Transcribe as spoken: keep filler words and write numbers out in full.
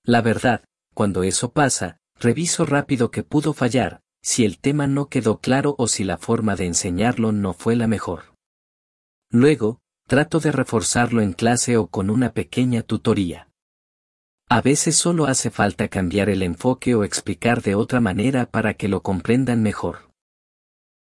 La verdad, cuando eso pasa, reviso rápido qué pudo fallar, si el tema no quedó claro o si la forma de enseñarlo no fue la mejor. Luego, trato de reforzarlo en clase o con una pequeña tutoría. A veces solo hace falta cambiar el enfoque o explicar de otra manera para que lo comprendan mejor.